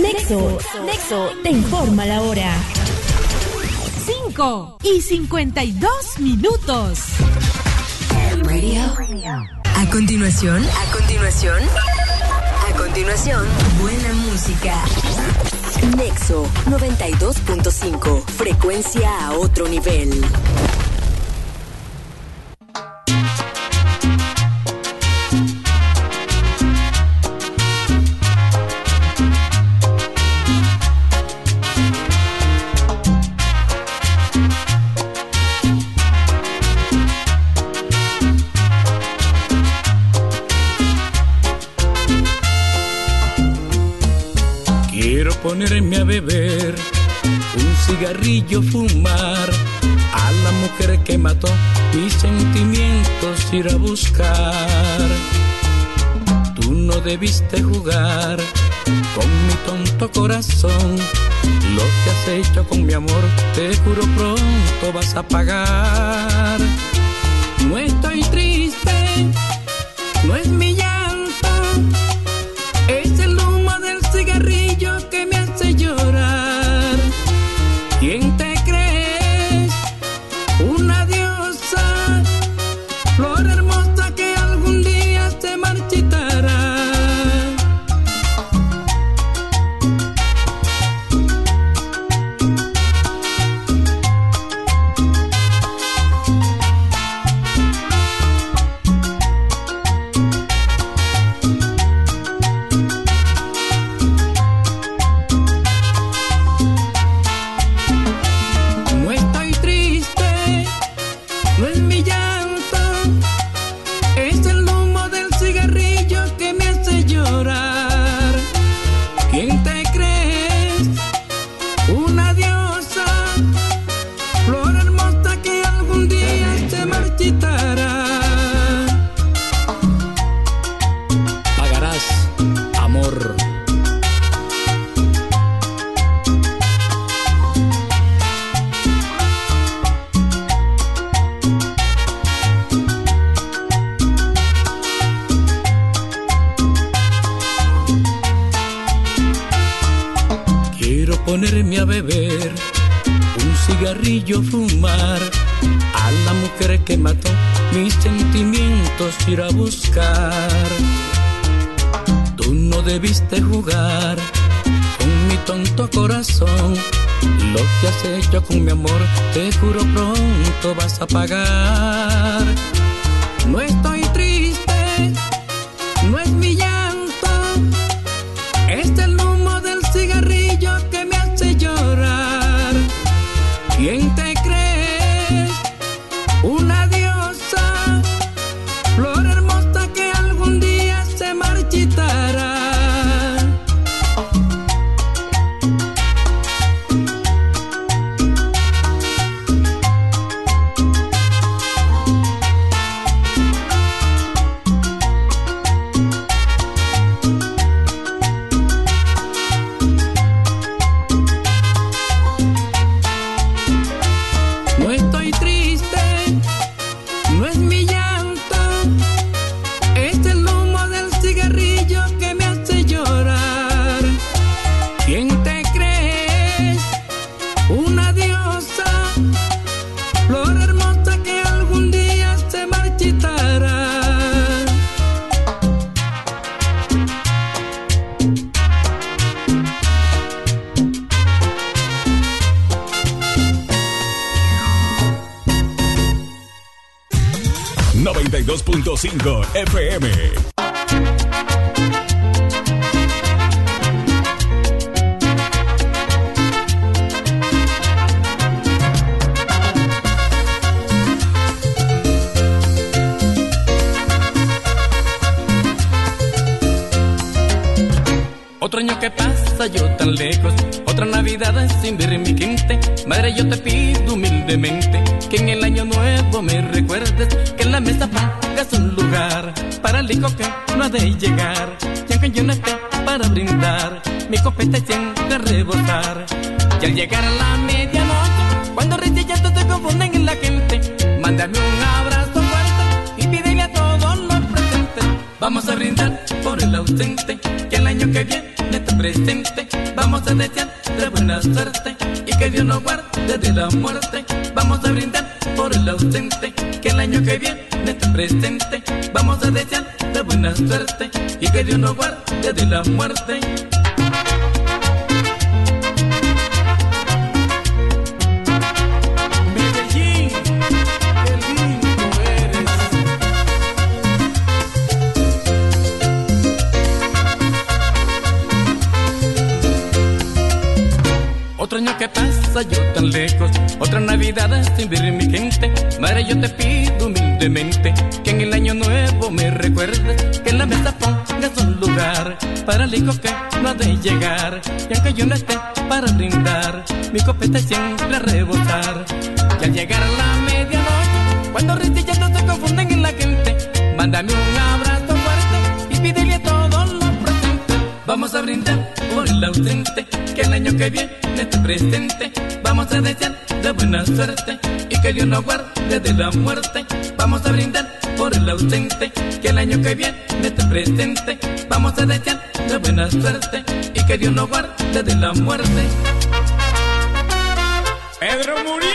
Nexo te informa la hora. 5:52. A continuación, buena música. Nexo 92.5, frecuencia a otro nivel. Ponerme a beber, un cigarrillo fumar, a la mujer que mató mis sentimientos ir a buscar. Tú no debiste jugar con mi tonto corazón, lo que has hecho con mi amor, te juro pronto vas a pagar. No estoy triste, no es mi llanto, es el humo del cigarrillo que me hace llorar. ¿Quién te crees? Una diosa, flor hermosa que algún día se marchitará. Ponerme a beber, un cigarrillo fumar, a la mujer que mató mis sentimientos ir a buscar. Tú no debiste jugar con mi tonto corazón, lo que has hecho con mi amor, te juro pronto vas a pagar. No estoy triste, no es mi llanto, es el humo del cigarrillo que me hace llorar. ¿Quién te crees? Una diosa, flor hermosa que algún día se marchitará. .5 FM. Otro año que pasa yo tan lejos, otra Navidad sin ver mi gente. Madre, yo te pido humildemente que en el año nuevo me recuerdes, que en la mesa pongas un lugar para el hijo que no ha de llegar. Y aunque yo no esté para brindar, mi copeta siempre a rebosar. Y al llegar a la medianoche, cuando recién ya te confunden en la gente, mándame un abrazo fuerte y pídele a todos los presentes. Vamos a brindar por el ausente, que el año que viene te presente. Vamos vamos a desear de buena suerte y que Dios nos guarde de la muerte. Vamos a brindar por el ausente, que el año que viene esté presente. Vamos a desear de buena suerte y que Dios nos guarde de la muerte. Medellín, qué lindo eres. Otro año que pasa yo tan lejos, otra Navidad sin ver mi gente. Madre, yo te pido humildemente que en el año nuevo me recuerdes, que en la mesa pongas un lugar para el hijo que no ha de llegar. Y aunque yo no esté para brindar, mi copeta siempre a rebosar. Y al llegar a la medianoche, cuando risillando se confunden en la gente, mándame un abrazo fuerte y pídele a todos los presentes. Vamos a brindar por el ausente, que el año que viene esté presente. Vamos a desear de buena suerte y que Dios nos guarde de la muerte. Vamos a brindar por el ausente, que el año que viene esté presente. Vamos a desear de buena suerte y que Dios nos guarde de la muerte. Pedro Muriel.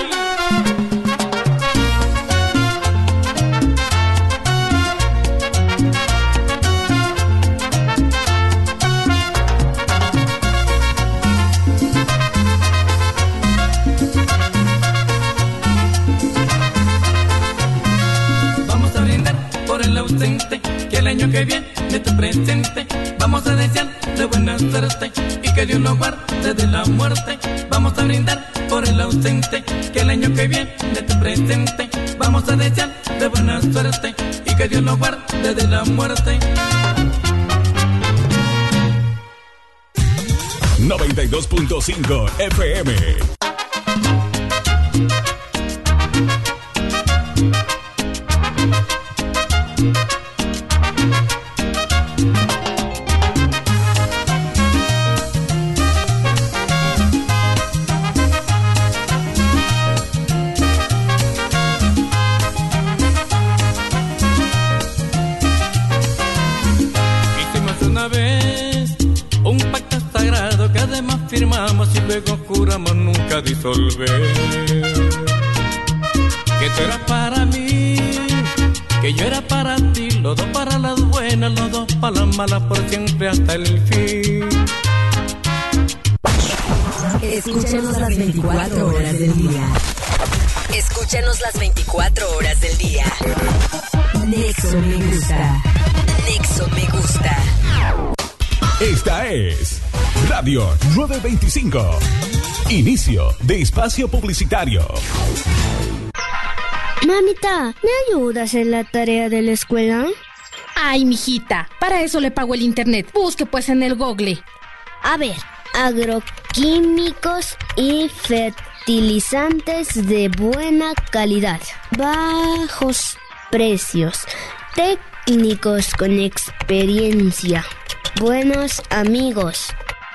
Que el año que viene esté presente. Vamos a desear de buena suerte y que Dios nos guarde de la muerte. Vamos a brindar por el ausente, que el año que viene esté presente. Vamos a desear de buena suerte y que Dios nos guarde de la muerte. 92.5 FM. Firmamos y luego juramos nunca disolver. Que tú eras para mí, que yo era para ti, los dos para las buenas, los dos para las malas, por siempre hasta el fin. Escúchanos las 24 horas del día. Escúchanos las 24 horas del día. Nexo me gusta. Nexo me gusta. Esta es Radio 925. Inicio de espacio publicitario. Mamita, ¿me ayudas en la tarea de la escuela? Ay, mijita, para eso le pago el internet. Busque pues en el Google. A ver, agroquímicos y fertilizantes de buena calidad, bajos precios, técnicos con experiencia, buenos amigos.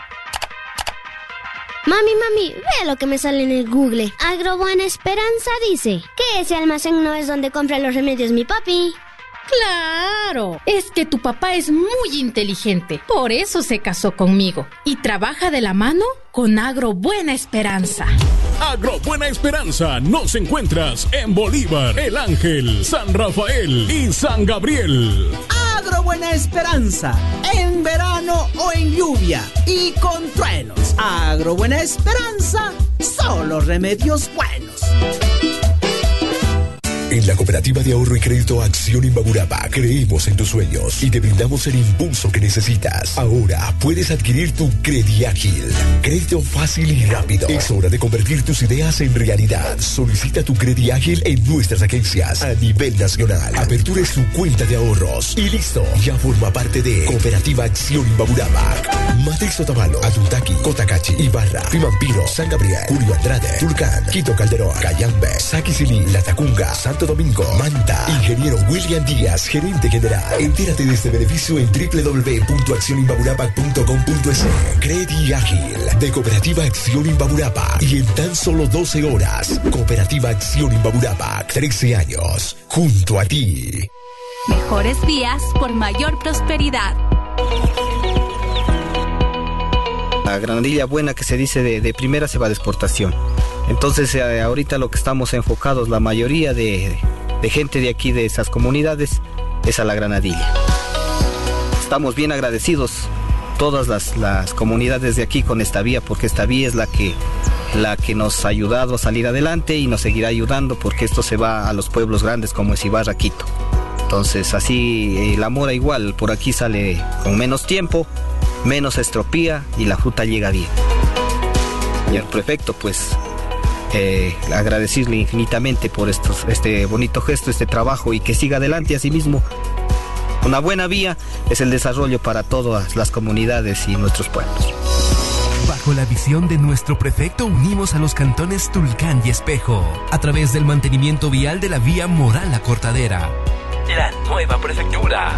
Mami, ve lo que me sale en el Google. Agrobuena Esperanza dice que ese almacén no es donde compra los remedios mi papi. ¡Claro! Es que tu papá es muy inteligente. Por eso se casó conmigo. Y trabaja de la mano con Agrobuena Esperanza. Agrobuena Esperanza nos encuentras en Bolívar, El Ángel, San Rafael y San Gabriel. Agrobuena Esperanza, en verano o en lluvia y con truenos. Agrobuena Esperanza, solo remedios buenos. En la Cooperativa de Ahorro y Crédito Acción Inbaburapa creemos en tus sueños y te brindamos el impulso que necesitas. Ahora puedes adquirir tu Crediágil. Crédito fácil y rápido. Es hora de convertir tus ideas en realidad. Solicita tu Crediágil en nuestras agencias a nivel nacional. Apertura su cuenta de ahorros y listo. Ya forma parte de Cooperativa Acción Inbaburapa. Matriz Otavalo, Atuntaqui, Cotacachi, Ibarra, Pimampiro, San Gabriel, Julio Andrade, Tulcán, Quito Calderón, Cayambe, Saquicilí, Latacunga, Santo Domingo, Manta. Ingeniero William Díaz, gerente general. Entérate de este beneficio en www.accioninbaburapa.com.es. Crediágil de Cooperativa Acción Inbaburapa y en tan solo 12 horas. Cooperativa Acción Inbaburapa, 13 años junto a ti. Mejores días por mayor prosperidad. la granadilla buena que se dice de primera se va de exportación. Entonces ahorita lo que estamos enfocados, la mayoría de gente de aquí, de esas comunidades, es a la granadilla. Estamos bien agradecidos todas las comunidades de aquí con esta vía, porque esta vía es la que nos ha ayudado a salir adelante y nos seguirá ayudando, porque esto se va a los pueblos grandes como es Ibarra, Quito. Entonces así la mora igual por aquí sale con menos tiempo, menos estropía y la fruta llega bien. Y al prefecto pues agradecerle infinitamente por este bonito gesto, este trabajo, y que siga adelante. Asimismo, una buena vía es el desarrollo para todas las comunidades y nuestros pueblos. Bajo la visión de nuestro prefecto, unimos a los cantones Tulcán y Espejo a través del mantenimiento vial de la vía Moral a Cortadera. La nueva prefectura.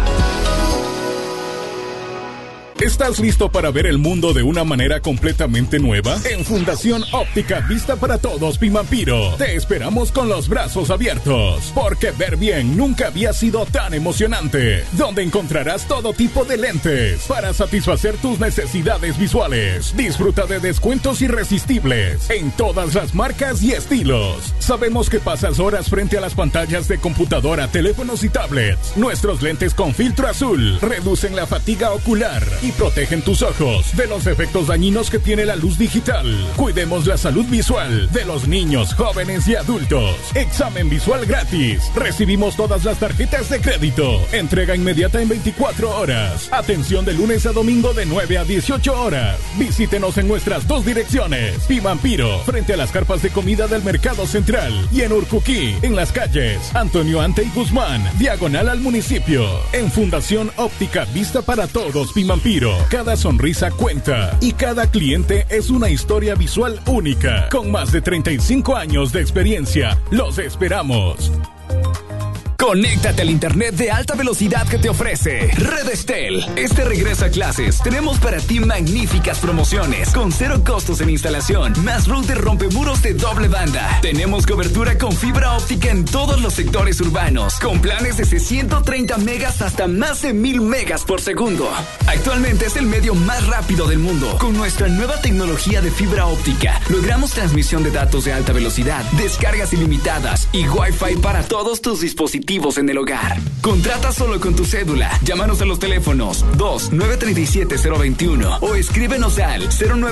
¿Estás listo para ver el mundo de una manera completamente nueva? En Fundación Óptica Vista para Todos Pimampiro te esperamos con los brazos abiertos, porque ver bien nunca había sido tan emocionante, donde encontrarás todo tipo de lentes para satisfacer tus necesidades visuales. Disfruta de descuentos irresistibles en todas las marcas y estilos. Sabemos que pasas horas frente a las pantallas de computadora, teléfonos y tablets. Nuestros lentes con filtro azul reducen la fatiga ocular y protegen tus ojos de los efectos dañinos que tiene la luz digital. Cuidemos la salud visual de los niños, jóvenes y adultos. Examen visual gratis. Recibimos todas las tarjetas de crédito. Entrega inmediata en 24 horas. Atención de lunes a domingo de 9 a 18 horas. Visítenos en nuestras 2 direcciones. Pimampiro, frente a las carpas de comida del Mercado Central, y en Urcuquí, en las calles Antonio Ante y Guzmán, diagonal al municipio. En Fundación Óptica Vista para Todos Pimampiro, cada sonrisa cuenta y cada cliente es una historia visual única. Con más de 35 años de experiencia, los esperamos. Conéctate al internet de alta velocidad que te ofrece Redestel. Este regreso a clases, tenemos para ti magníficas promociones con 0 costos en instalación, más router rompemuros de doble banda. Tenemos cobertura con fibra óptica en todos los sectores urbanos, con planes desde 130 megas hasta más de 1000 megas por segundo. Actualmente es el medio más rápido del mundo. Con nuestra nueva tecnología de fibra óptica, logramos transmisión de datos de alta velocidad, descargas ilimitadas y Wi-Fi para todos tus dispositivos en el hogar. Contrata solo con tu cédula. Llámanos a los teléfonos 2-937-021 o escríbenos al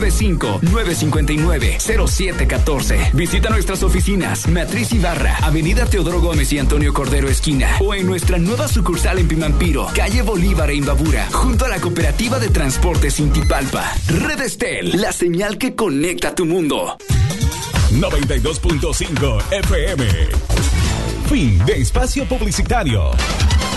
095-959-0714. Visita nuestras oficinas Matriz Ibarra, Avenida Teodoro Gómez y Antonio Cordero esquina, o en nuestra nueva sucursal en Pimampiro, calle Bolívar e Imbabura, junto a la Cooperativa de Transportes Intipalpa. Redestel, la señal que conecta tu mundo. 92.5 FM. Fin de espacio publicitario.